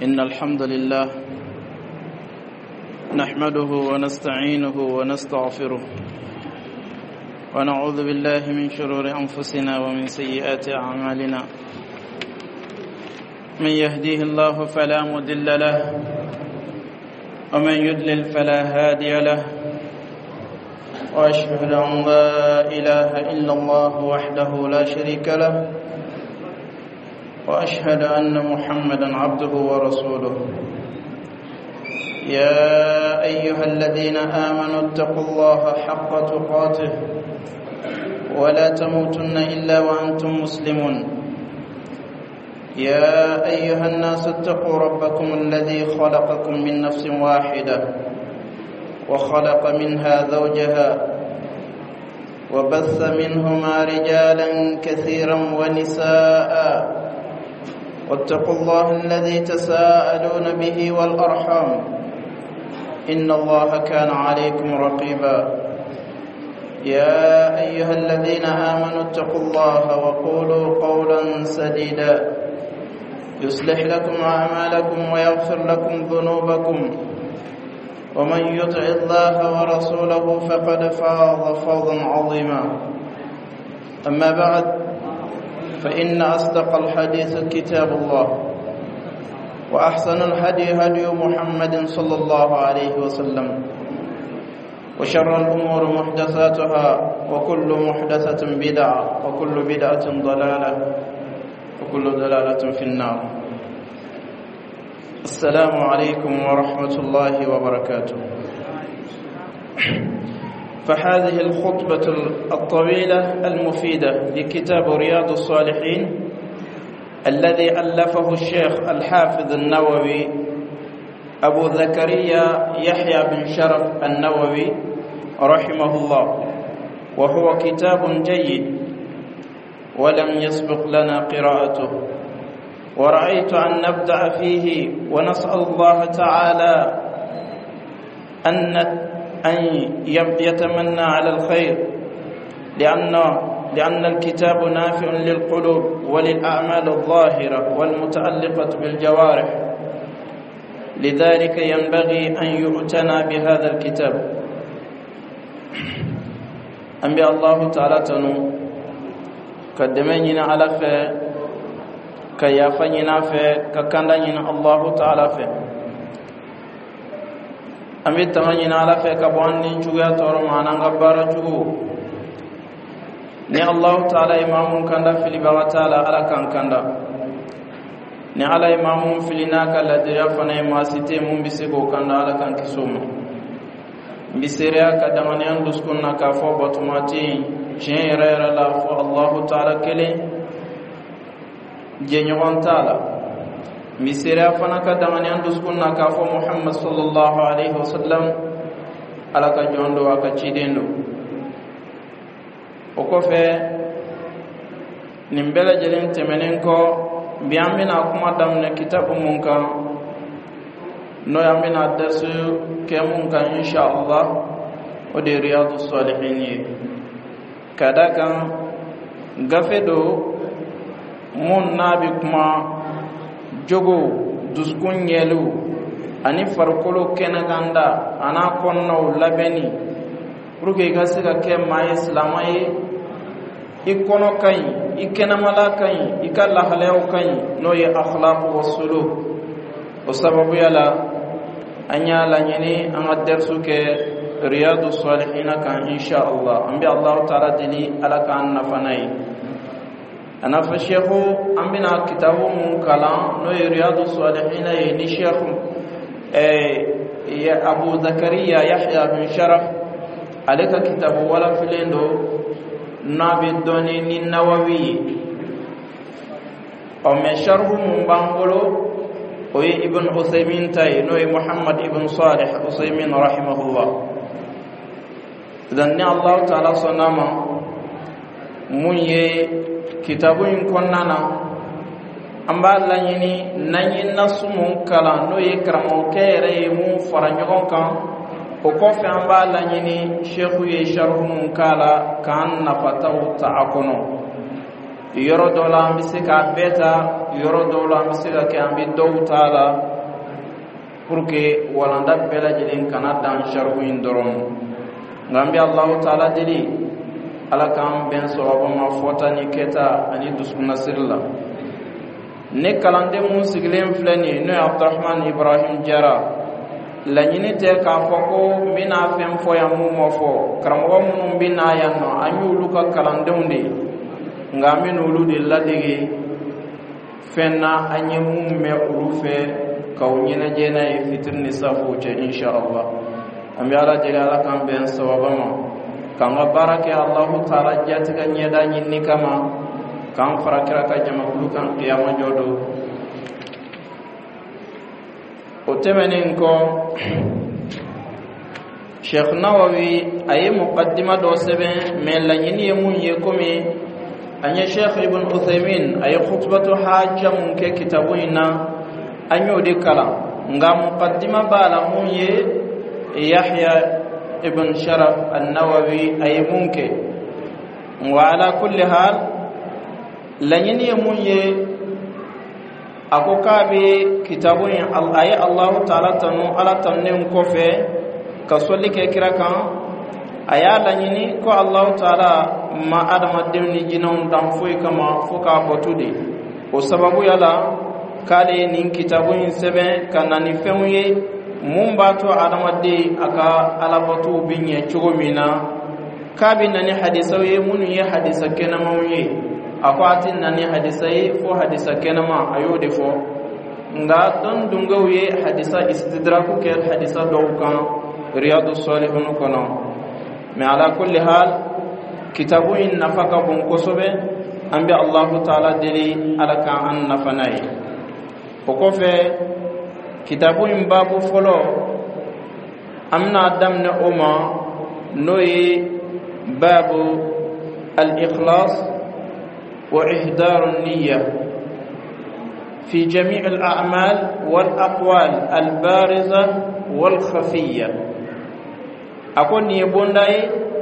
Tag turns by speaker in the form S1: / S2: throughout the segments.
S1: إن الحمد لله نحمده ونستعينه ونستغفره ونعوذ بالله من شرور أنفسنا ومن سيئات أعمالنا. من يهديه الله فلا مضل له ومن يضلل فلا هادي له، وأشهد أن لا إله إلا الله وحده لا شريك له، وأشهد أن محمدا عبده ورسوله. يا أيها الذين آمنوا اتقوا الله حق تقاته ولا تموتن إلا وأنتم مسلمون. يا أيها الناس اتقوا ربكم الذي خلقكم من نفس واحدة وخلق منها زوجها وبث منهما رجالا كثيرا ونساء، واتقوا الله الذي تساءلون به والأرحام إن الله كان عليكم رقيبا. يا أيها الذين آمنوا اتقوا الله وقولوا قولا سديدا يصلح لكم أعمالكم ويغفر لكم ذنوبكم، ومن يطع الله ورسوله فقد فاز فوزا عظيما. أما بعد، فإن أصدق الحديث كتاب الله، وأحسن الهدي هدي محمد صلى الله عليه وسلم، وشر الأمور محدثاتها، وكل محدثة بدعة، وكل بدعة ضلالة، وكل ضلالة في النار. السلام عليكم ورحمة الله وبركاته. فهذه الخطبة الطويلة المفيدة لكتاب رياض الصالحين الذي ألفه الشيخ الحافظ النووي أبو زكريا يحيى بن شرف النووي رحمه الله، وهو كتاب جيد ولم يسبق لنا قراءته، ورأيت أن نبدأ فيه ونسأل الله تعالى أن يتمنى على الخير، لأن الكتاب نافع للقلوب وللأعمال الظاهرة والمتعلقة بالجوارح، لذلك ينبغي أن يؤتنى بهذا الكتاب. أنبياء الله تعالى تنو قدمنا على فيه كيافننا فيه ككندنا الله تعالى فيه أمي تمنينا على فك بواني جويا تورو معنا غبارة جو ني الله تعالى إمام كندا في لبوا تعالى على كان كندا ني على إمام في لناك الذي فنا ما سيتي من بيسكو كندا على كان كسوم بيسريا كدماني أندسكونا كافو بطماتي جين رأي الله فو الله تعالى كلي جنيوان تعالى misira fana ka dangani anduskunna ka fo Muhammad sallallahu alaihi wasallam ala ka jondo aka cidendo o ko fe nimbela jelen temenen ko biamina kuma damne kitabu mun kan no yamina dasu ke mun kan insha Allah o de riyadus salihin kada kan gafedo mun nabi kuma jogo duskun yelu ani farkolo kenaganda ana konno labeni ruke ga siga ke mai islamai ikono kai ikena malakai ikalla halaw kai no ye akhlaq wasuluk o sababu yala anya la nyini an darsu ke riyadus salihin kan insha Allah ambi Allah taala dili ala kan nafanai أنا فشيخ أمنا كتابه من كلام نو رياض الصالحين يعني شيخ يا أبو زكريا يحيى بن شرف عليك كتابه ولا فلندو نبي الدنيا النووي أو من شرح من بانغولو وي ابن عثيمين تاي نو محمد ابن صالح عثيمين رحمه الله. إذن الله تعالى صنما من kitabu in konnana amba lanyini nanyi nasumun kala no ye karamo kere mu faranjogon kan o kofe amba lanyini sheikhu ye sharhun kala kan nafataw ta'akono yoro dola ambise ka beta yoro dola ambise ka ambi dow taala pour que walanda bela jelen kana dan sharhu indorom ngambi Allah taala dili ala kam ben sawaba ma fota ni keta ani duskuna sirla ne kalande mun sigilen flani no Abdurrahman Ibrahim Jara la ñini te ka foko mina fem fo ya mu mo fo karamo mun bina ya no anyulu ka kalandewndi ngami no lu de ladege fenna anye mum me urufe kaw ñina jena e fitirni safu ce inshallah ambi ala jere ala kam ben sawabama kanga barake Allah taala jatiga ñeda ñinni kama kam farakira ka jama kulu kan qiyama jodo o temenin ko Sheikh Nawawi ay muqaddima do sebe men la ñini mun ye komi anya Sheikh Ibn Uthaymin ay khutbatu hajja mun ke kitabu ina anyo de kala nga muqaddima bala mun ye Yahya Ibn Sharaf an-Nawawi ay munke wa ala kulli hal la ñini mun ye ako kabe kitabun ay Allah taala tanu ala tannen ko fe ka solli ke kira kan aya la ñini ko Allah taala ma adama demni jinon dam foy kama foka botude o sababu yala kale nin kitabun sebe kanani fenye mumbato adama de aka ala botu binye chogomina kabe nani hadisawe munu ye hadisa kenamawe akwatin nani hadisai fo hadisa kenama ayode fo nga don dungawiye hadisa istidraku ke hadisa dawkan riyadus salihun kono me ala kulli hal kitabu in nafaka bun kosobe ambi Allah taala deli ala ka an nafanai o ko fe kitabu in babu folo amna damne uma noyi babu al-ikhlas وإحضار النية في جميع الأعمال والأقوال البارزة والخفية أكون يبونداي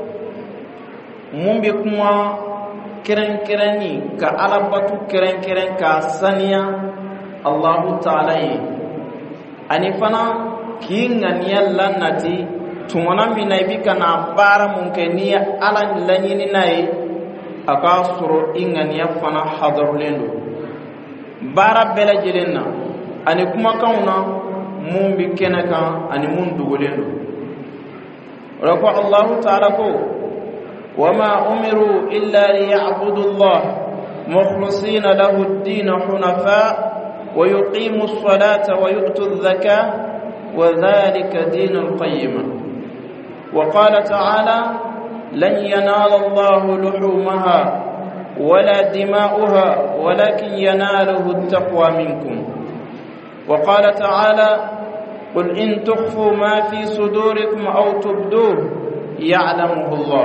S1: ممبكما كرن كرني كألباتو كرن كرن كسانيا الله تعالى أني فنا كين نيا لناتي تمنا بنايبي كنا بارا ممكنية على لنيني ناي aka soro ingania fana hadarulendo bara bela jelenna ani kuma kauna mun bi kenaka ani mun dugolendo rako Allah ta'ala ko wama umiru illa liya'budu Allah mukhlisina lahu ad-din hunafa wa yuqimu as-salata wa yu'tu adh-dhakata wa dhalika dinul qayyim wa qala ta'ala لن ينال الله لحومها ولا دماؤها ولكن يناله التقوى منكم وقال تعالى قل إن تخفوا ما في صدوركم أو تبدوه يعلمه الله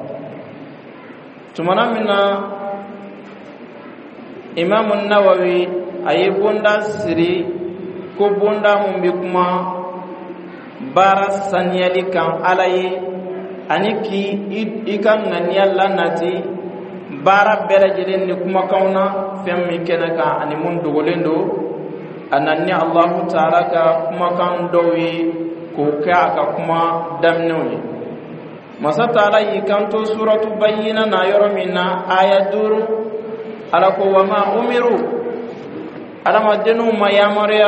S1: ثم منا إمام النووي أي بوندا سري كو بوندا هم بكما بارا سنيالي كان علي aniki ikan ngania lanati bara bela jelen ni kuma kauna femmi kenaka ani mun dogolendo ananni Allah taala ka kuma kan dowi ko ka kuma damnoyi masa taala yikanto suratu bayyina na yoromina aya duru ala ko wama umiru ala madenu mayamariya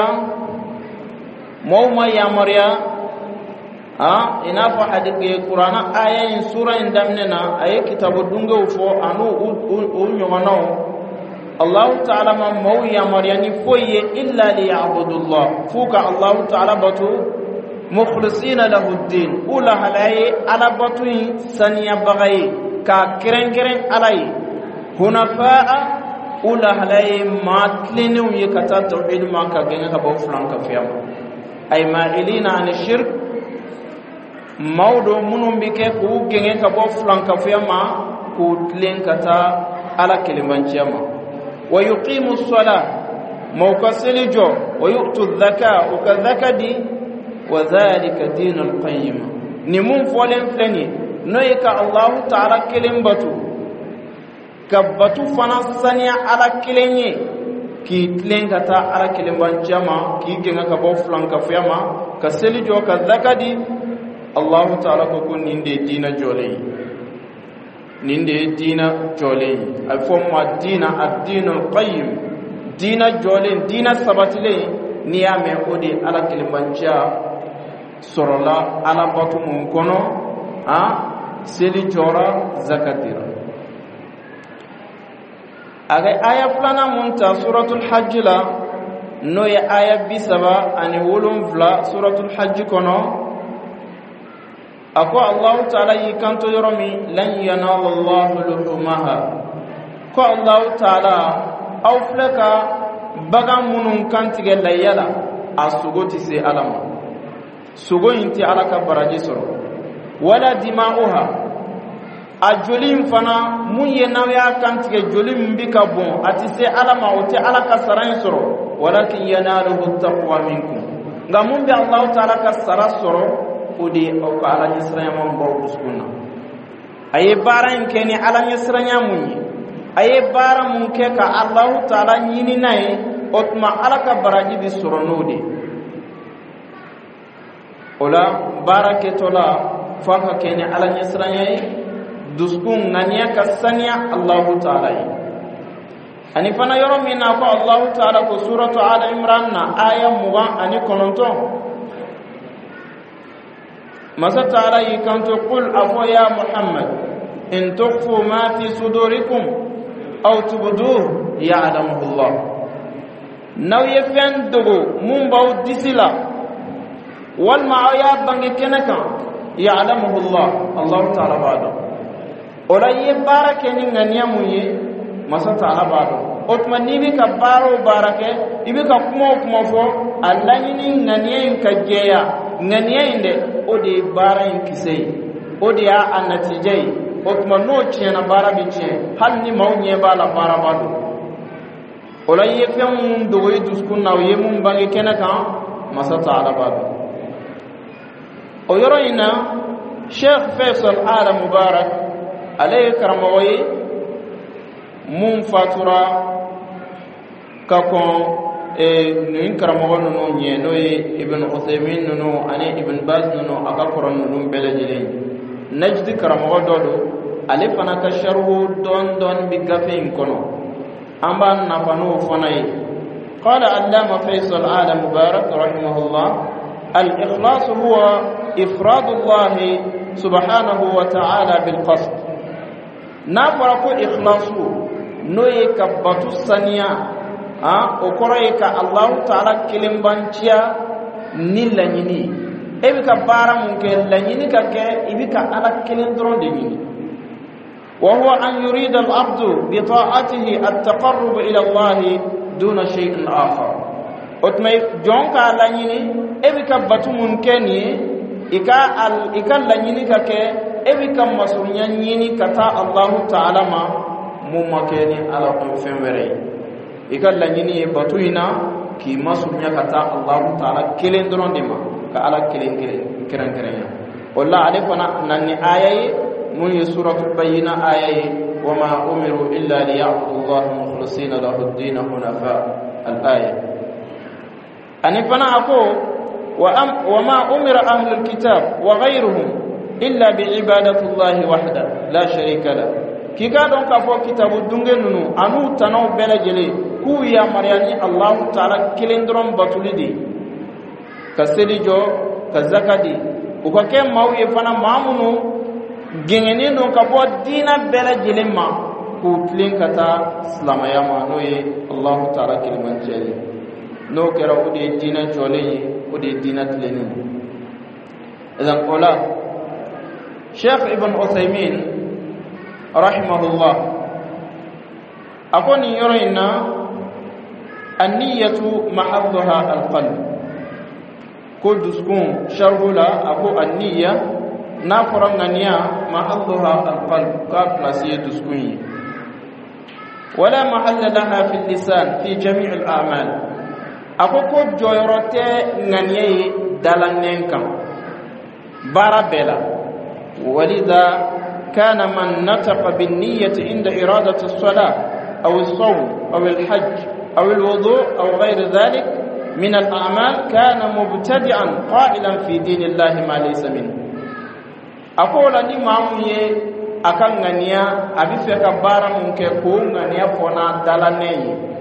S1: mayamariya ina fa hadith Qur'ana aya in sura in damnena ay kitabu dunga fo anu nyomano Allah ta'ala ma mawya maryani foye illa li ya'budullah fuka Allah ta'ala batu mukhlisina lahu ad-din ula halay ala batu saniya bagay ka keren alay hunafa ula halay matlinu yakata tauhid ma ka genga ka bo flanka fiyam ay ma'ilina an shirk mawdo munum bike ku genge ka bo flanka fiyama ku tlen kata ala kelimanciyama wa yuqimu as-salah mawkasilijo wa yu'tu adh-dhaka wa kadhakadi wa dhalika dinul qayyim ni mun folen fleni noyka Allah ta'ala kelimbatu kabatu fana sanya ala kelenye ki tlengata ala kilimban jama ki genga ka bo flanka fiyama ka seli jo ka zakadi Allah ta'ala ko kun ninde dina jole ninde dina jole ay fomma dina ad-dinul qayyim dina jole dina sabatile niyame odi ala kilimban ja sorola ala batu mun kono seli jora zakatira aga aya plana munta suratul hajj la no ya aya bisaba ani wolum vla suratul hajj kono ako Allah ta'ala yikanto yoromi lan yanala Allah luhumaha ko Allah ta'ala aw flaka bagan munun kantige layala asugoti se alama sugo inti alaka baraji soro wala dima'uha ajolim fana mun ye nawya kantige jolim mbika bon ati se alama ote alaka saran soro walakin yanaluhu taqwa minkum ngamun bi Allah ta'ala ka sara soro odi o ka ala nisranya mon bo duskuna aye baran keni ala nisranya munyi aye bara mun ke ka Allah ta'ala nyini nay otma alaka baraji bi soro nodi ola baraketola faka kene ala nisranya duskun ngania kasanya Allah ta'ala ani fana yoro mina ko Allah ta'ala ko suratu ala imran na aya mugan ani kononto masa ta'ala yikanto qul afu ya muhammad in tukhfu ma fi sudurikum aw tubduhu ya'lamuhu Allah naw yefen dogo mun baw disila wal ma'aya bangi kenaka ya'lamuhu Allah ta'ala bado ora ye barake ni ngania muye masa ta'ala bado otma ni bi ka baro barake ibi ka kuma fo Allah ni ngania in ka jeya ngania inde odi bara in kisei odi ya anatijai otma no chena bara bi chen hal ni mawnye bala bara bado ora ye fem do yi duskun na ye mun bangi kenaka masa ta'ala bado o yoro ina Sheikh Faisal Ala Mubarak alayhi karamawi mun fatura kakon nuin karamawa nunu nye no Ibn Uthaymin nunu ane Ibn Baz nunu aga koron nunu belajile najdi karamawa dodo ale fana ka sharhu don bi gafin kono amba na fanu fanai qala allama Faisal Ala Mubarak rahimahullah al-ikhlas huwa ifradu Allah subhanahu wa ta'ala bil qasd na fara ko ikhlasu no ye ka batu saniya o koro ye ka Allah ta'ala kilimbanciya ni lanyini e bi ka bara mun ke lanyini ka ke ibi ka ala kilin dron de ni wa huwa an yurida al-abdu bi ta'atihi at-taqarrub ila Allah duna shay'in akhar otmay jonka lanyini e bi ka batu mun ke ni ika lanyini ka ke ebi kam masunya nyini kata Allah ta'ala ma mumakeni ala ko femere ikalla nyini batuina ki masunya kata Allah ta'ala kelen doron dima ka ala kelen kiran walla alifana nanni ayayi mun suratul bayyina ayayi wama umiru illa liya'budu Allah mukhlisina lahu ad-din hunafa al-aya anifana ako wama umira ahlul kitab wa ghayruhum illa bi ibadatullahi wahda la sharika la kika don ka fo kitabu dungenunu anu tanaw belajele ku ya maryani Allah ta'ala kilendron batulidi ka selijo ka zakadi ko ke mawi fana mamunu gengene don ka bo dina belajele ma ku tlin kata islamaya ma no ye Allah ta'ala kilman jeli no kera udi dina jole udi dina tleni idan qala Sheikh Ibn Uthaymin rahimahullah akoni yorina an-niyyatu mahalluha al-qalb ko duskun sharhula ako an-niyya na farangania mahalluha al-qalb ka plasiye duskun wala mahalla laha fi al-lisan fi jami' al-a'mal ako ko joyrote nganie dalanenkan barabela ولذا كان من نطق بالنية عند إرادة الصلاة أو الصوم أو الحج أو الوضوء أو غير ذلك من الأعمال كان مبتدعا قائلا في دين الله ما ليس منه. أقول أني مامي أكان غنيا أبي فيك بارا منك كون غنيا فونا دالاني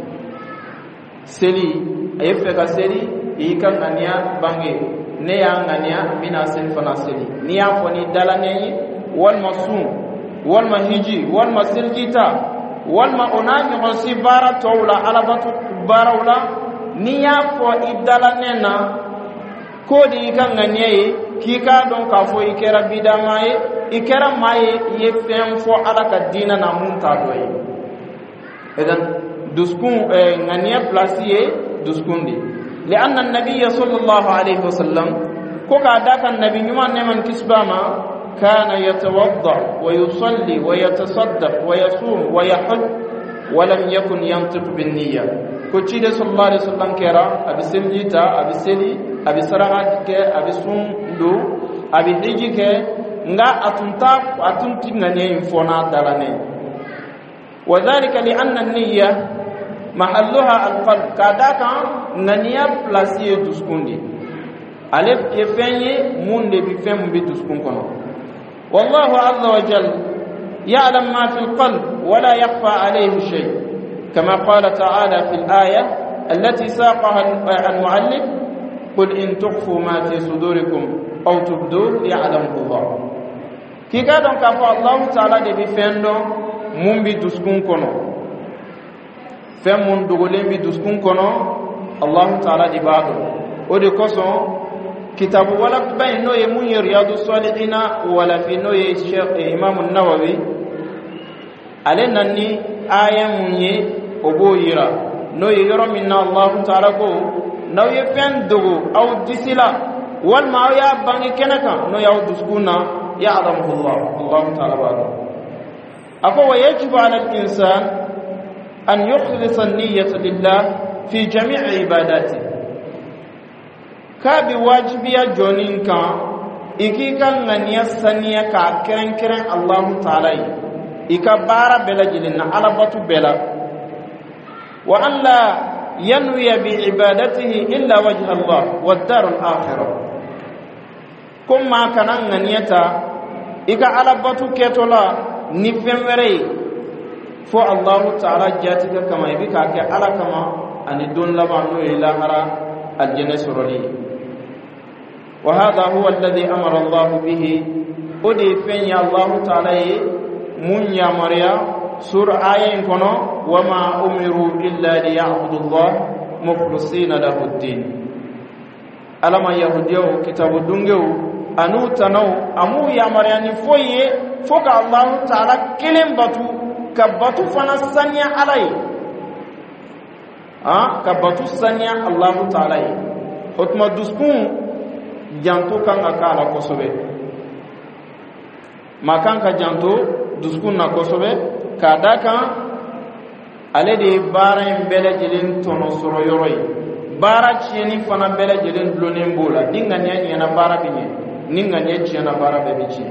S1: سلي أي فيك سلي إيكان غنيا بانجي نيا غنيا بنا سل فنا سلي نيا فوني دالاني والمصوم والمهجي والمسلجيتا والمؤناني غنسي بارا تولا على بطو بارا ولا نيا فو إدالانينا كودي إيكان غنيا kika don ka fo ikera bidamaye ikera maye yefem fo alaka dina na munta doye idan duskun ngania plasiye duskundi lianna an-nabiy sallallahu alayhi wasallam ko ka daka nabi nyuma neman kisbama kana yatawadda wa yusalli wa yatasaddaq wa yasum wa yahaj wa lam yakun yantiq bin niyya ko cide sallallahu alayhi wasallam kera abiseljita abiseli abi saraha ke abi sundu abi hiji ke nga atunti ngane infona dalane wadhālika li'anna an-niyya mahalluha al-qalb kadaka ngania plasiye duskundi alef yefenye munde bi fem bi duskun kono wallahu azza wa jalla ya'lam ma fi al-qalb wa la yakhfa alayhi shay kama qala ta'ala fi al-aya allati saqaha al-mu'allif قل إن تخفوا ما في صدوركم أو تبدوه يعلمه الله كي قادم كفى الله تعالى دي بفندو من بدسكون كنو فمن دغولين بدسكون كنو الله تعالى دي بعضو ودي قصو كتاب ولا بين نو يمون رياض الصالحين ولا في نو الشيخ إمام النووي علينا ني آية مني أبو يرى نو يرى منا الله تعالى قو نو يفن دغو أو دسلا والما يا باني كنكا نو ياو دسكونا يعلمه الله تعالى بعض أقول ويجب على الإنسان أن يخلص النية لله في جميع عباداته كابي واجبية جونين كان إكي كان نية سنية كاكرن كرن الله تعالى إكا بارا بلا جلنا على بطو بلا وأن لا ينوي بعبادته إلا وجه الله والدار الآخرة كما كان نيتا إكا على بطو كتولا نفهم وري فو الله تعالى جاتك كما يبكى على كما أن دون لبعنو إلى هرى الجنة سرولي وهذا هو الذي أمر الله به أدي فين الله تعالى من يا مريم سور آيين كنو وما أمروا إلا ليعبدوا الله مخلصين له الدين ألما يهوديو كتاب دونجو أنو تنو أمو يا مريم فوي فوق الله تعالى كلم بطو كبطو فنسانيا علي كبطو سانيا الله تعالى حتما دسكون جانتو كان أكالا كسوبي ما كان كجانتو دسكون نكسوبي كاداكا ale de baara in bɛɛ lajɛlen tɔnɔ sɔrɔ yɔrɔ ye baara tiɲɛni fana bɛɛ lajɛlen dulonnen b'o la ni ŋaniya ɲɛna baara bɛ ɲɛ ni ŋaniya tiɲɛna baara bɛɛ bɛ tiɲɛ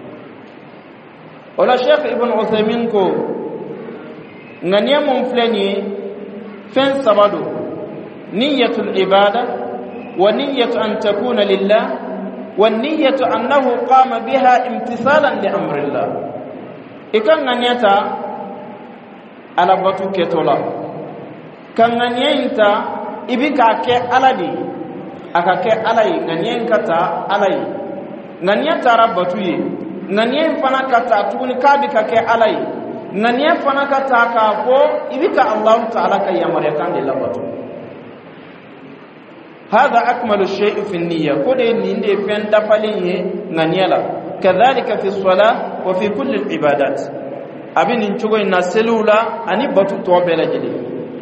S1: o la Sheikh Ibn Uthaymin ko ŋaniya mun filɛ nin ye fɛn saba don niyyatul ibada wa niyyatu an takuna lillah wa niyyatu annahu qama biha imtisalan li amrillah ikan ŋaniya ta ala batu ketola kan ŋaniya ibi ka kɛ ala de aka kɛ ala ye ŋaniya ka ta ala ye ŋaniya taara batu ye ŋaniya fana ka ta tuguni k'a bi ka kɛ ala ye ŋaniya fana ka ta k'a fɔ ibi ka Allah ta'ala ka yamaruya kan de labatu hada akmalu shay'in fi niyya ko de nin de fɛn dafalen ye ŋaniya la kadhalika fi salat wa fi kulli al-ibadat abin nin cogo in na selula ani batu tɔ bɛɛ lajɛlen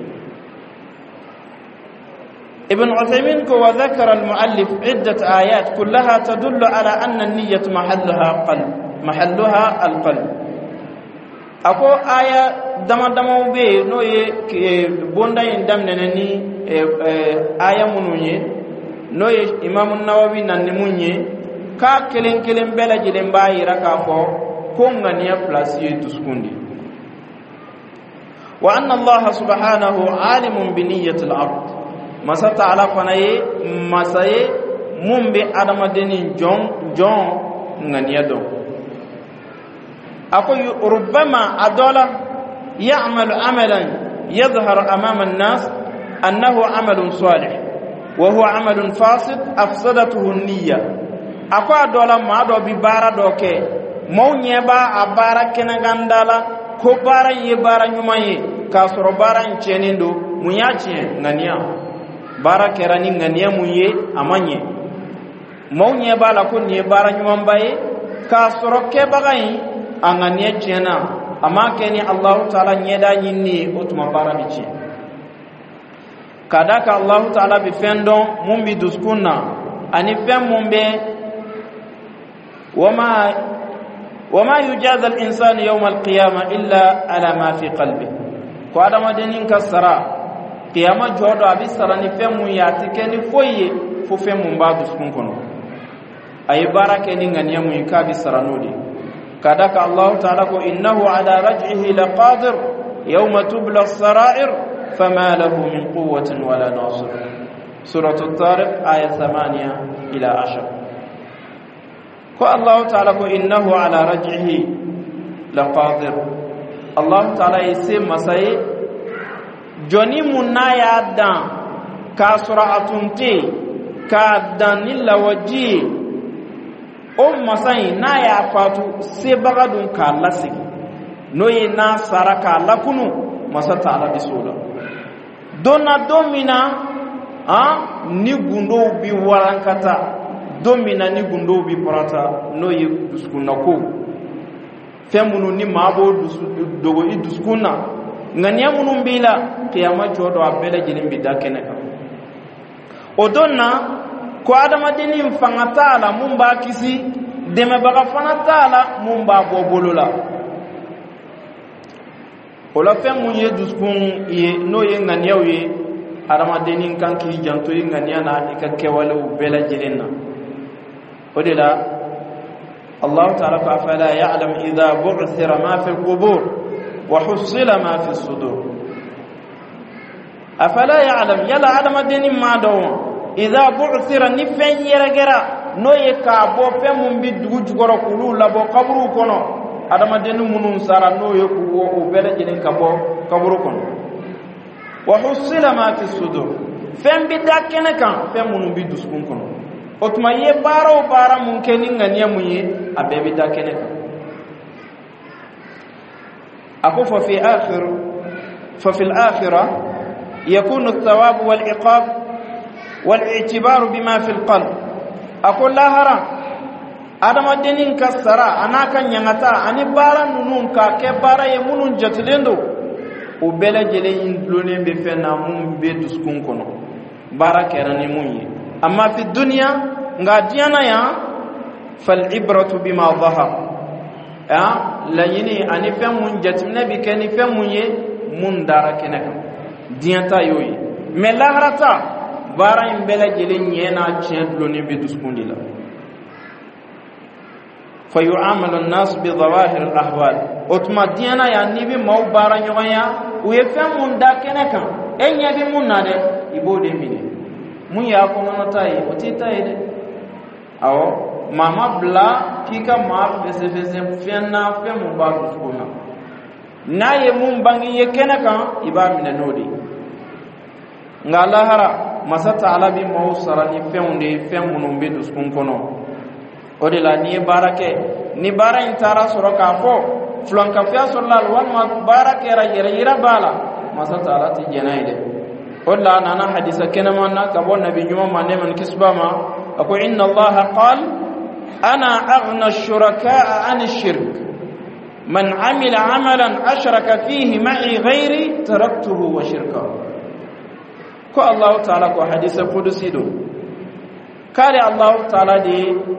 S1: ابن عثيمين وذكر المؤلف عدة آيات كلها تدل على أن النية محلها القلب أكو آية دم بي نوي بوندا يندم ننني آية منوني نوي إمام النووي ننموني كا كلين بلا جلين باي ركافو كونغانيا بلاسيه تسكوندي wa anna Allah subhanahu alimun bi niyyati al-abd masa ta'ala fanaye masaye mumbe adama denin jon ngania do ako rubbama adola ya'malu amalan yadhhar amama an-nas annahu amalun salih wa huwa amalun fasid afsadatuhu an-niyya ako adola ma do bi bara do ke mawnyeba abara kenagandala ko bara ye bara nyumaye ka soro bara nchenindo munyache ngania bara kerani ngania muye amanye mawnye bala ko ne bara nyumambaye ka soro ke bagai angania chena amake ni Allah taala nyeda nyinni otuma bara bichi kadaka Allah taala bi fendo mumbi duskunna ani fem mumbe wama yujaza al-insan yawm al-qiyamah illa ala ma fi qalbi ko adama denin kasara qiyama jodo abisara ni femu yati keni foye fu femu mbadu skun kono ay barake ni ngania mu ikabi saranodi kadaka Allah ta'ala ko innahu ala raj'ihi laqadir yawma tubla as-sara'ir fama lahu min quwwatin wala nasir surah at-tariq ayat 8 ila 10 ko Allah ta'ala ko innahu ala raj'ihi laqadir Allah ta'ala yase masaye joni munaya dan ka sura'atunti ka dan lawaji o masai na ya fatu se bagadun ka lasigi noye na saraka lakunu masata ala bisola dona domina ni gundo bi warankata domina ni gundo bi parata noye duskuna ko femunu ni mabo dogo i duskuna ngania munum bila qiyama jodo abela jinin bidakene odonna ko adama dinin fangatala mumba kisi deme baga fanatala mumba bobolola ola femu ye duskun ye no ye ngania ye adama dinin kanki janto ye ngania na ikakewale ubela jininna odela الله تعالى فلا يعلم إذا بعثر ما في القبور وحصل ما في الصدور أفلا يعلم يلا عدم الدين ما دون إذا بعثر نفين يرجع نويكا بو فمن بدوج غرو كلو لبو قبرو كنو عدم الدين منون سارا نويكو وبلج كبو قبرو كنو وحصل ما في الصدور فم بدكنا كان فمن بدوس كنو otuma ye bara munkeni ngania muye abebi dakene ako fa fi al-akhirah yakunu ath-thawab wal-iqab wal-i'tibar bima fi al-qalb ako lahara adama denin kasara anaka nyangata ani bara nunun ka ke bara ye munun jatlendo o bela jele indlone be fena mum be duskun kono bara kerani muye amma fi dunya ngadiana ya fal ibratu bima dhahar ya la yini ani fem mun jatimna bi kani fem mun ye mun dara kenaka dianta yoyi me lahrata bara imbela jele nyena chedlo ni be duskundila fayu'amalu an-nas bi dhawahir al-ahwal otma diana ya ni bi maw bara nyoya u ye fem mun da kenaka enya bi mun nade ibode mini mun ya ko nono tayi otita ide awo mama bla kika ma fese fianna fe mun ba duskuna naye mun bangi ye kenaka iba mina nodi ngala hara masata alabi mawsara ni feunde femunum be duskun kono odela ni barake ni bara intara soroka fo flanka fiya sallallahu alaihi barake yira bala masata alati jenaide odla nana hadisa kenamanna kabo nabi nyuma maneman kisbama أقول إن الله قال أنا أغنى الشركاء عن الشرك من عمل عملا أشرك فيه معي غيري تركته وشركه كو الله تعالى كو حديث قدسي دو قال الله تعالى دي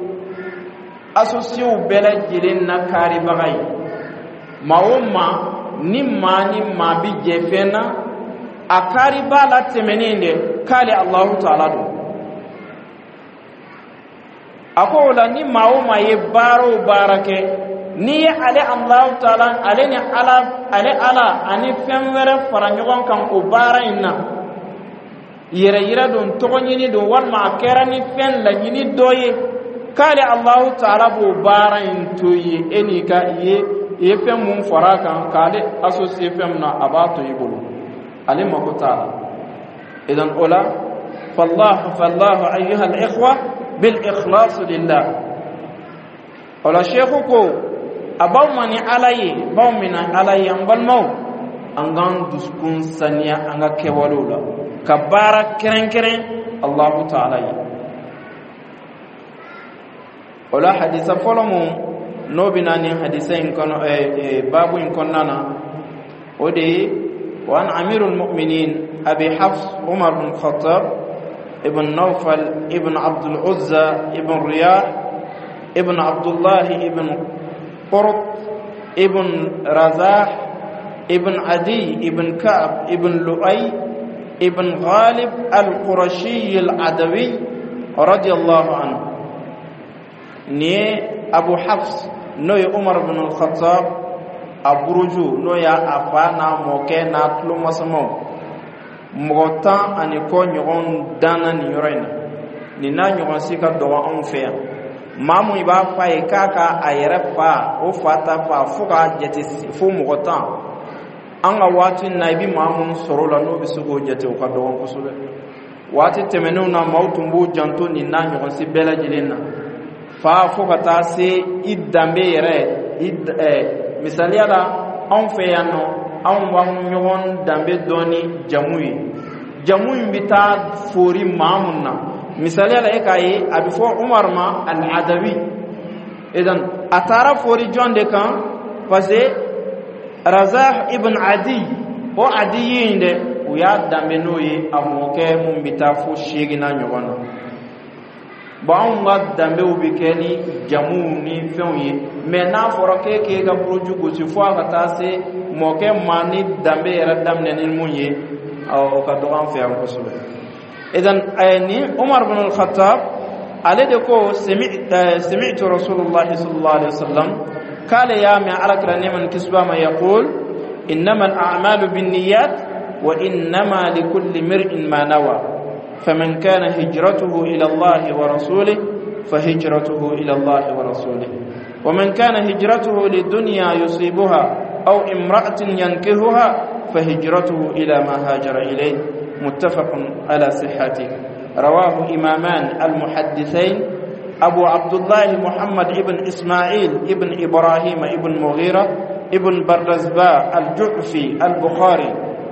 S1: أسوسيو بلا جلنا كاري بغاي ما وما نما بجفنا أكاري بالا تمنين دي قال الله تعالى دو akola ni mawo maye baro barake ni ale Allah ta'ala ale ni ala ani femwere faranyogon kan o bara inna yira don togonyini don walma akera ni fen la nyini doye kale Allah ta'ala bo bara intoyi eni ka ye fem mun faraka kale associé fem na abato yibulu ale mako ta'ala idan ola fallahu ayyuha al-ikhwa bil ikhlas lillah ola sheikhu ko abaw mani alaye baw mina alaye ambalmaw angan duskun saniya anga kewalola kabara keren Allah ta'ala yi ola hadisa folomo no binani hadisa in kono babu in konnana ode wa an amirul mu'minin abi hafs umar bin khattab ibn nawfal ibn abd al-uzza ibn riyah ibn abdullah ibn qurt ibn razah ibn adi ibn ka'b ibn lu'ay ibn ghalib al-qurashi al-adawi radiyallahu anhu ni abu hafs no ya umar ibn al-khattab aburuju no ya afana moke na tlu masamo mogota ani ko nyogon dana ni yorena ni na nyogon sika do on fe mamu iba fa ikaka ayere fa o fata fa fuka jeti fu mogota anga wati naibi mamu sorola no bisugo jeti o ka do on kusube wati temenu na mautumbu janto ni na nyogon si bela jilenna fa fuka ta se idambe yere misalia la on fe yano an wa nyogon dambe doni jamui bita fori mamunna misali ala ekaye abifo umar ma al-adawi idan atara fori jonde kan parce razah ibn adi o adi yinde uya dambe noyi amoke mun bita fo shegina nyogona baun ga dambe ubikeni jamu ni fenye me na foroke ke ga proju go ci fo ga tase moke mani dambe yara damne ni munye aw ka dogan fi am kusube idan ayni umar ibn al-khattab alade ko sami'tu rasulullah sallallahu alaihi wasallam kala ya mi alakra neman kisba ma yaqul innama al-a'malu binniyat wa innama likulli mar'in ma nawa faman kana hijratuhu ila Allah wa rasulih fahijratuhu ila Allah wa rasulih ومن كان هجرته للدنيا يصيبها أو امرأة ينكهها فهجرته إلى ما هاجر إليه متفق على صحته رواه إمامان المحدثين أبو عبد الله محمد ابن إسماعيل ابن إبراهيم ابن مغيرة ابن بردزباء الجعفي البخاري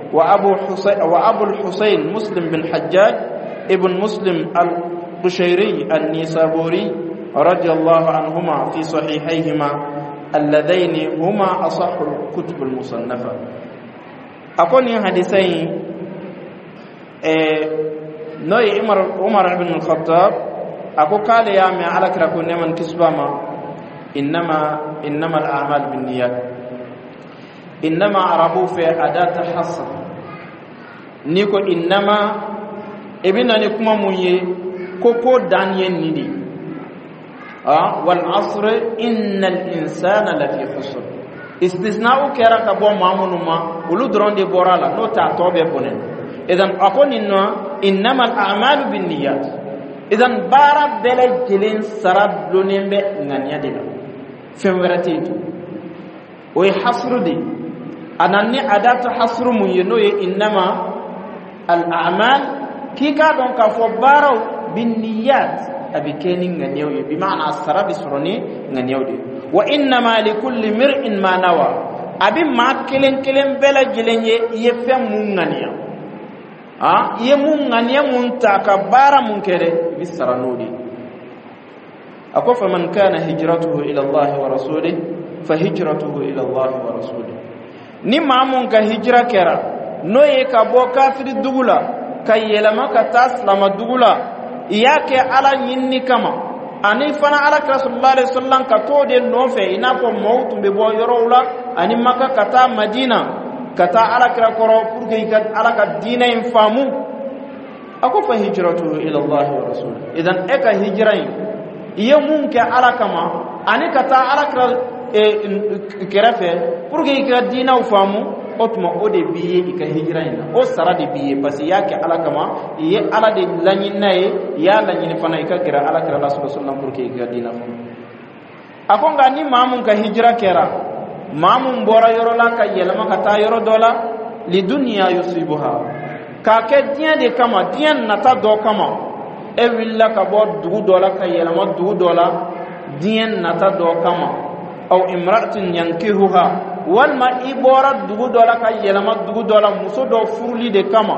S1: وأبو الحسين مسلم بن حجاج ابن مسلم القشيري النيسابوري رضي الله عنهما في صحيحيهما اللذين هما أصح الكتب المصنفة أقول حديثين نوي عمر بن الخطاب أقول قال يا من على كركون من كسبما إنما الأعمال بالنيات إنما عربوا في أداة حصر نيكو إنما ابن نكما مني كوكو دانيين ندي والعصر إن الإنسان لفي خسر استثناء كرا كبو مامونما ولو درون دي بورالا نو تعتوبه بونن اذن اكون انما الاعمال بالنيات اذن بارا بلا جلين سراب لونيمبه غانيا ديلا فمرتيتو وي حصر دي انني اداه حصر مو ينو انما الاعمال كيكا دون كفو بارو بالنيات abikeni nganyewe bimaana asarabi suroni nganyewe wa inma likulli mir'in ma nawa abi ma kelen bela jilenye yefe mun ngania ye mun ngania mun takabara mun kere bisaranodi akofa man kana hijratuhu ila Allah wa rasulih fa hijratuhu ila Allah wa rasulih ni mamun ka hijra kera no ye ka bo kafiri dugula kayelama ka taslama dugula iyake ala nyinni kama ani fana ala rasulullah sallallahu ka to de no fe ina ko mawtu be bo yorowla ani makka kata madina kata ala kra koro pour que kat ala ka dina infamu ako fa hijratu ila Allah wa rasul idan eka hijrain yemun ka ala kama ani kata ala kra kerafe pour que ka dina u famu otuma o de biye ika hijra ina o sara de biye parce yake ala kama ye ala de lanyina ye ya lanyina fana ika kira ala kira Allah sallallahu alaihi wasallam pour que ka dina famu akonga ni mamun ka hijra kera mamun bora yoro la ka yelma ka ta yoro dola li dunya yusibuha ka ke diyan de kama diyan nata do kama e willa ka bo dugu dola ka yelma dugu dola diyan nata do kama aw imra'atun yankihuha wal ma ibora dugu dola ka yelma dugu dola muso do furli de kama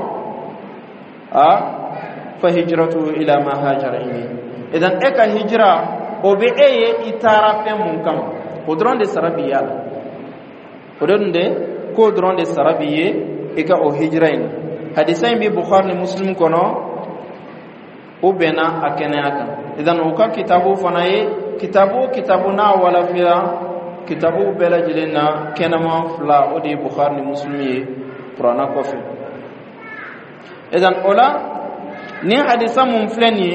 S1: fa hijratu ila ma hajara ilayhi idan e ka hijra o be eye itara fe mun kama ko dron de sarabiya ko dron de sarabiye e ka o hijrain hadisain bi bukhari muslim kono o bena akene aka idan o ka kitabu fanaye kitabu na wala fiya kitabu bela jilena kenama fla o de bukhari muslim ye prana kofi idan ola ni hadisa mun flani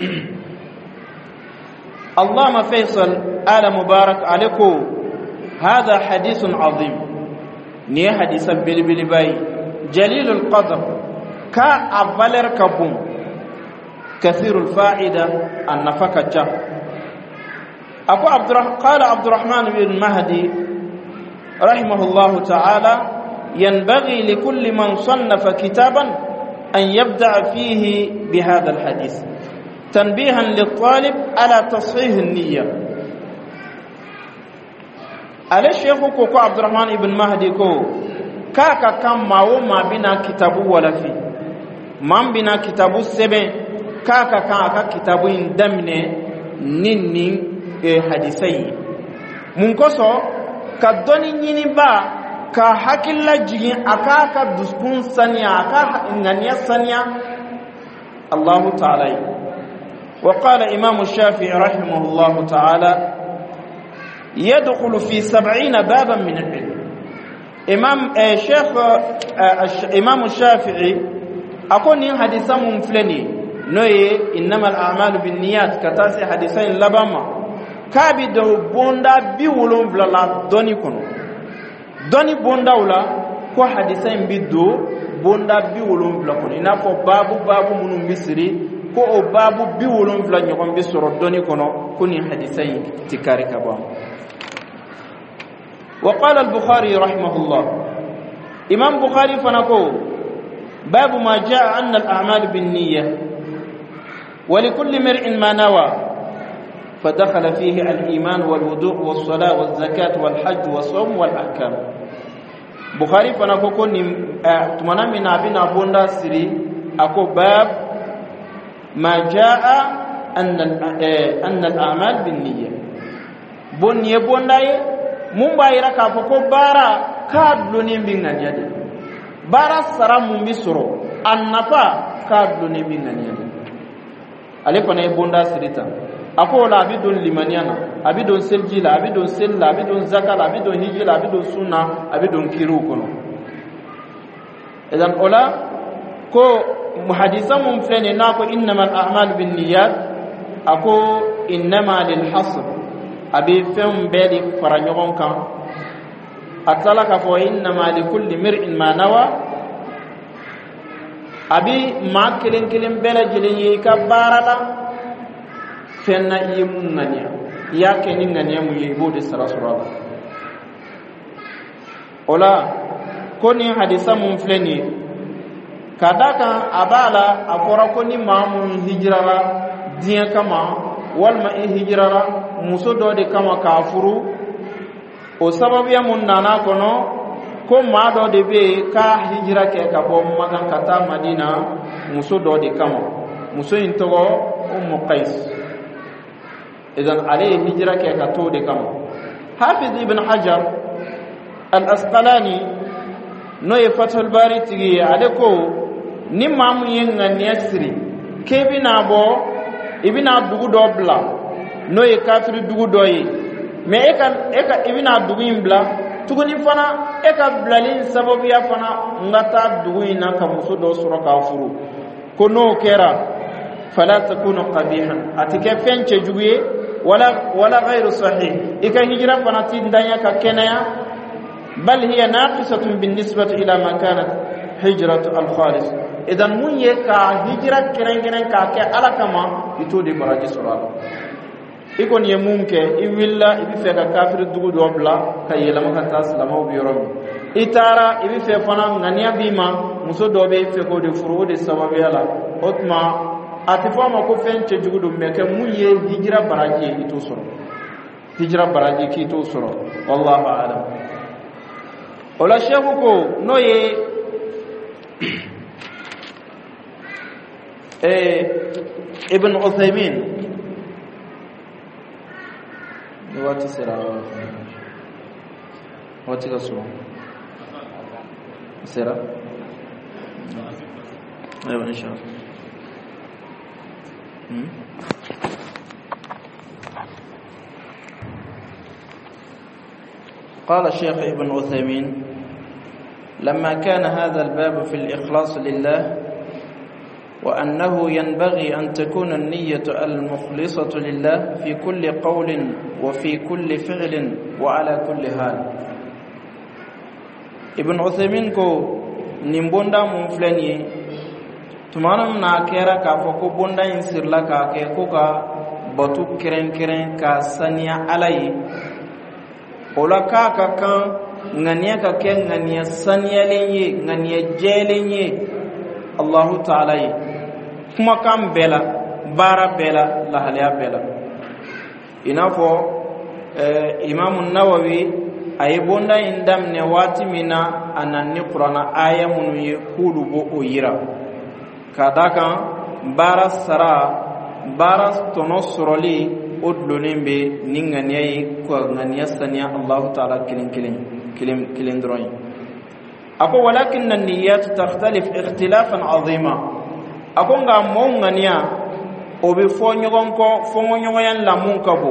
S1: اللهم فيصل آل مبارك عليكم هذا حديث عظيم ني حديث بلبل باي جليل القدر كا أفالر كبوم كثير الفائدة النفقة قال عبد الرحمن بن مهدي رحمه الله تعالى ينبغي لكل من صنف كتابا أن يبدأ فيه بهذا الحديث تنبيها للطالب على تصحيح النية على الشيخ كوكو عبد الرحمن بن مهدي كو كاكا كم ما بنا كتابو ولا في ما بنا كتابو سبع كاكا كتابو دمنه نيني حديثي منكسو كدوني نيني با ka hakilla jigin aka duskun saniya aka ngania saniya Allah ta'ala وقال إمام الشافعي رحمه الله تعالى يدخل في 70 بابا من العلم إمام الشافعي أقول إن حديثا مفلني نوي إنما الأعمال بالنيات كتاسي حديثين لبما كابي دو بوندا بيولون فلا دوني كنو دوني بوندا ولا كو حديثين بدو بوندا بيولون فلا كنو إنافو بابو منو مصري ko o babu bi wolon fla nyogon bi soro doni kono kuni hadisai tikari kabam wa qala al-bukhari rahimahullah imam bukhari fanako babu ma jaa anna al-a'mal bin-niyyah wa likulli mar'in ma nawa فدخل فيه الإيمان والوضوء والصلاة والزكاة والحج والصوم والأحكام بخاري فنako koni tumana mina bina bonda siri ako bab ما جاء أن الأعمال بالنية بني بنداي مبايرة كافو بارا كادلوني بينغانيا بارا سرا مبيسرو النفا كادلوني بينغانيا على كنا بندا سريتا أقول أبيدون لمانيانا أبيدون سلجيلا أبيدون سلا أبيدون زكاة أبيدون هجيلا أبيدون سنة أبيدون كيروكونو إذن أولا كو محادثة ممفلين ناكو إنما الأعمال بالنيات أكو إنما للحصر أبي فهم بالي فرانيغون كان أطلق فو إنما لكل مرء ما نوى أبي ما كلين بلا جلين يكا بارلا فينا يمون نانيا يا كنين نانيا ميبود السراسرالة أولا كوني حديثة ممفلين kadaka abala akora ko ni mamu hijrara diya kama walma hijrara muso do de kama kafuru o sababu ya mun nana kono ko ma do de be ka hijra ke ka bo magan kata madina muso do de kama muso intogo qais idan alayhi hijra ke ka to de kama hafiz ibn hajar al-asqalani no fathul bari tigi aleko ni mamu yenga niasri kebina bo ibina dugu dobla no e katri dugu doyi me eka ibina dugu imbla tuguni fana eka blalin sababu ya fana ngata dugu ina ka muso do sura ka furu kono kera fala takunu qabihan atike fenche juguye ولا غير صحيح إكا هجرة فنتين دنيا ككنيا بل هي ناقصة بالنسبة إلى ما كانت هجرة الخالص إذا من يكا هجرة كرين كاكي على كما يتودي براجي سرال يكون يمونك إولا إبفاك كافر الدقود وبلا كي يلمك تاسلمه بيرمي إتارا إبفاك فنا نانيا بيما مسو دوبي إبفاكو دي فرود السبابيالا أتما أتفاما كفين تجود مكا من هجرة براجي إتو سرال هجرة براجي كي تو سرال والله أعلم ولا شيخوكو نوي ابن عثيمين واتي سرا واتي كسو سرا ايوه ان شاء الله قال الشيخ ابن عثيمين لما كان هذا الباب في الإخلاص لله وأنه ينبغي أن تكون النية المخلصة لله في كل قول وفي كل فعل وعلى كل حال ابن عثيمين كو نمبوندا منفلني تمانم ناكيرا كافوكو بوندا ينسر لك كيكوكا بطو كرين كرين كاسانيا علي ولا كاكا كان ngania ka ken ngania saniyale ngania jelenye Allah ta'ala yi kuma kan bela bara bela la haliya bela inafo Imam an-Nawawi ay bonda indam ne wati mina ananni qur'ana aya munu ye kulubo oyira kadaka bara sara bara tonosoroli odlonembe ningania yi ko ngania saniya Allah ta'ala kilin drawing ako walakin an-niyyat takhtalif ikhtilafan azima ako nga mongania obi fonyogon ko fongonyoyan lamun kabo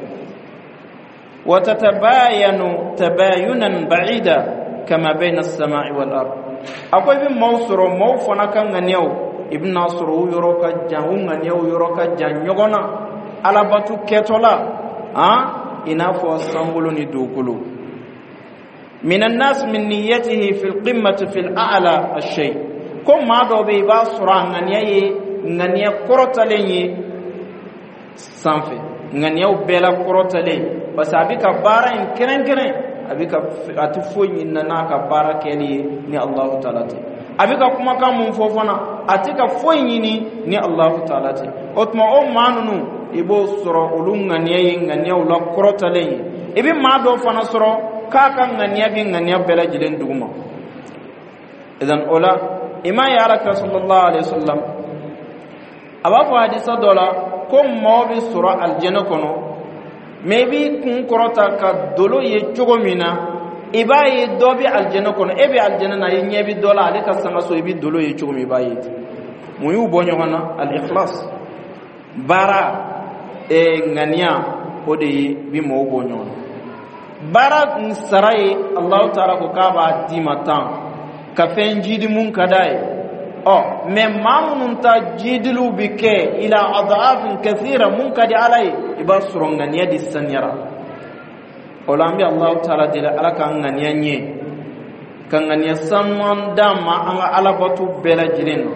S1: watatabayanu tabayunan ba'ida kama bayna as-sama'i wal ard ako bi mawsuro mawfana kan nganiaw ibn nasr yoroka jahun nganiaw yoroka janyogona alabatu ketola inafo sambulu ni dukulu من الناس من نيته في القمة في الأعلى الشيء كم ما دو بيبا سرعة غنيا كرة لي سانفي غنيا بلا كرة لي بس أبيك بارا إن كرن أبيك أتفوي إننا كبارا كلي ني الله تعالى أبيك كما كان منفوفنا أتيك فوي ني الله تعالى أتما ما نو إبو سرعة أولون غنيا ولا كرة لي إبي ما دو فنا سرعة kaka ngania bi ngania bela jilen duguma idan ola ima ya rasulullah alaihi wasallam abafu hadisa dola ko mo bi sura aljanna kono maybe kun korota ka dolo ye chogomina ibayi dobi aljanna kono ebe aljanna na yenye bi dola ale ka sama so ibi dolo ye chogomi bayi muyu bonyo wana al ikhlas bara ngania ode bi mo bonyo bara sarai Allah ta'ala ko kaba di matan ka fen jidi mun kadai me mamun ta jidilu bike ila adhaf kathira mun kadi alai ibasron ngania di sanyara olambi Allah ta'ala dila alaka ngania nye kan ngania samman dama an alabatu bela jirin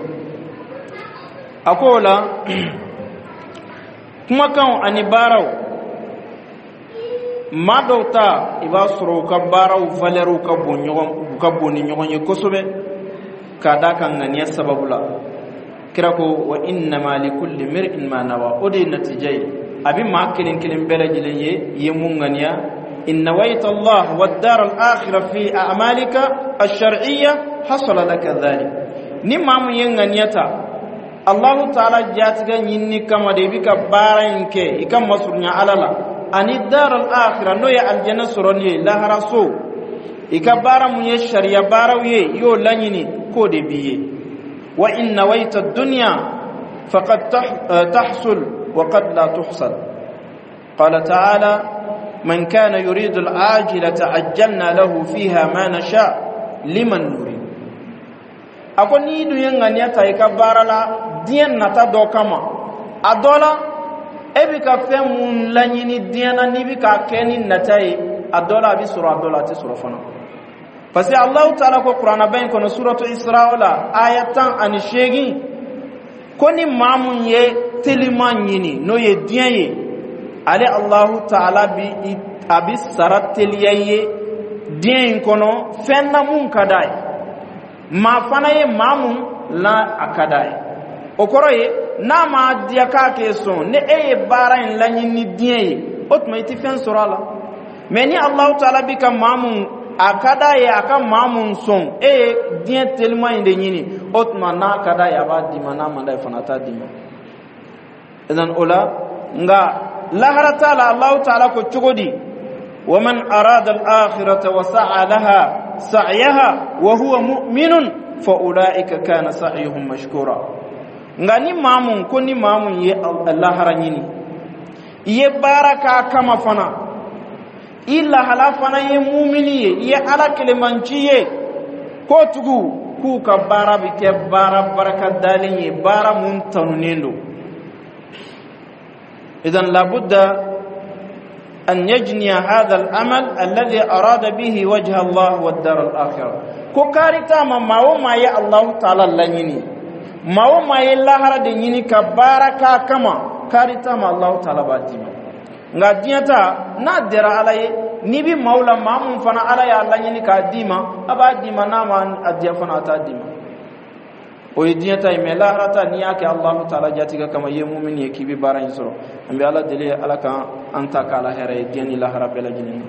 S1: akola kuma kan anibaraw madota ibasro ka baraw valeru ka bonni nyogon yekosobe kada kan ngania sababula kirako wa inna ma likulli mir'in ma nawa odi natijay abi ma kilin bela jilen yemun ngania inna wayta Allah wad dar al akhirah fi a'malika ash-shar'iyyah hasala laka dhalik ni mamu yenganiata Allah ta'ala jatiga nyinni kama de bika baranke ikam masurnya alala ani dar al akhirah no ya al janna suroni la haraso ikabara munye sharia barawiye yo lanyini ko de biye wa inna wayta ad-dunya faqad tahsul wa qad la tuhsal qala ta'ala man kana yuridu al-ajilata ajjalna lahu fiha ma nasha liman nurid akoni du yengani ata ikabara la dien nata do kama adola ebika femun lanyini diana nibika keni natai adola bi sura adola ti sura fana parce que Allah taala ko Qur'ana bayin kono suratu Isra wala ayatan an shegi koni mamun ye teliman yini no ye dian ye ale Allah taala bi abi sarat teliye dian kono fenna mun kadai ma fana ye mamun la akadai okoroye na ma dia ka ke son ne e bara en lanyini dian ye otma iti fen sura la mais ni Allah taala bi ka mamun akada ya aka mamun son dien tellement inde nyini otma na kada ya ba di mana manda fanata dima idan ola nga lahara taala Allah taala ko chugodi waman arada al-akhirata wa sa'a laha sa'yaha wa huwa mu'minun fa ulaika kana sa'yuhum mashkura nga ni mamun ko ni mamun ye lahara nyini ye baraka kama fana illa halafana ye mu'mini ye ala kelemanci ye ko tugu ku ka bara bi ke bara baraka dalin ye bara mun tanunindo idan la budda an yajni hadha al-amal alladhi arada bihi wajha Allah wa ad-dar al-akhirah ko karita ma mawo ma ya Allah ta'ala lanyini mawo ma ye lahara de nyini ka baraka kama karita ma Allah ta'ala batima nga diata na dera alaye ni bi maula mamun fana ala ya Allah nyini ka dima aba dima na ma adia fana ta dima o diata imela rata ni yake Allah taala jatiga kama ye mu'min ye kibi bara insoro ambi ala dele ala ka anta kala hera dini la harabela jinin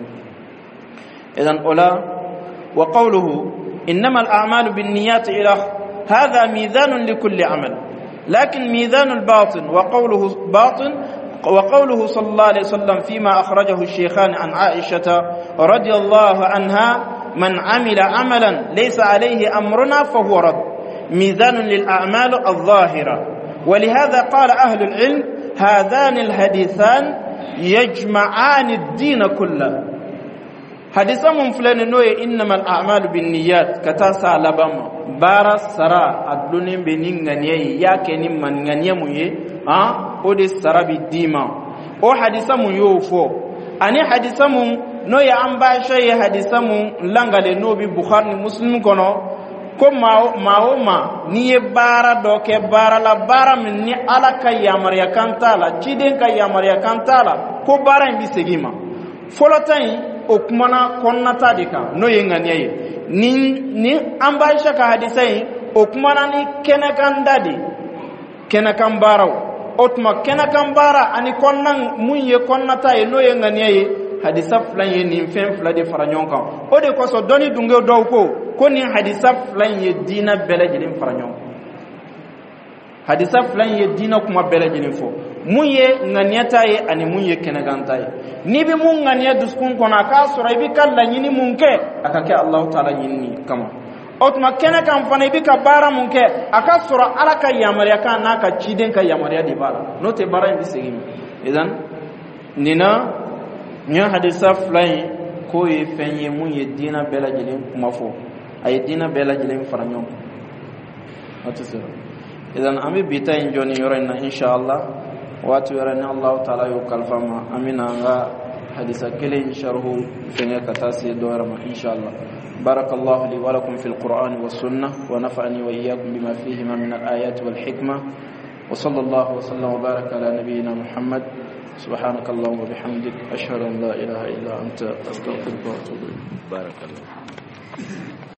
S1: idan ola wa qawluhu innamal a'malu binniyat ila hadha mizan likulli amal lakin mizan al-batin wa qawluhu batin وقوله صلى الله عليه وسلم فيما أخرجه الشيخان عن عائشة رضي الله عنها من عمل عملا ليس عليه أمرنا فهو رد ميزان للأعمال الظاهرة ولهذا قال أهل العلم هذان الحديثان يجمعان الدين كله حديثا من فلان نوي إنما الأعمال بالنيات كتاسا لبما بارا سرا أدلون بنين غنيي ياكي نمان غنيمي odi sarabi dima o hadisa mun yofo ani hadisa mun no ya amba shay hadisa mun langale no bi bukhari muslim kono ko ma ni bara do ke bara la bara min ni ala kayamar ya kantala ciden kayamar ya kantala ko bara bi segima folotan o kumana konnata dika no yengani ni amba shaka hadisa o kumana ni kenakan dadi kenakan baraw otma kenakan bara ani konnan munye konnata e noye ngani hadisa flan ye nin fen fla de faranyon o de ko so doni dungo dow ko ni hadisa flan ye dina belajin faranyon hadisa flan ye dina kuma belajin fo munye nganiata ye ani munye kenaganta ye ni bi mun ngania duskun kona ka sura bi kala nyini munke akake Allah taala nyini kama otma kenakan fana bi ka bara munke aka sura alaka yamariya kan naka ciden ka yamariya di bara no te bara bi segimi idan nina nya hadisa flan ko ye fenye mun ye dina belajin kuma fo ay dina belajin faranyon atusira idan ami bita injoni yorena inshallah watu yorena Allah taala yo kalfama amina nga hadisa kele sharhu fenye katasi dorama inshallah بارك الله لي ولكم في القرآن والسنة ونفعني وإياكم بما فيهما من الآيات والحكمة وصلى الله وسلم وبارك على نبينا محمد سبحانك اللهم وبحمدك أشهد أن لا إله إلا أنت أستغفرك وأتوب إليك بارك الله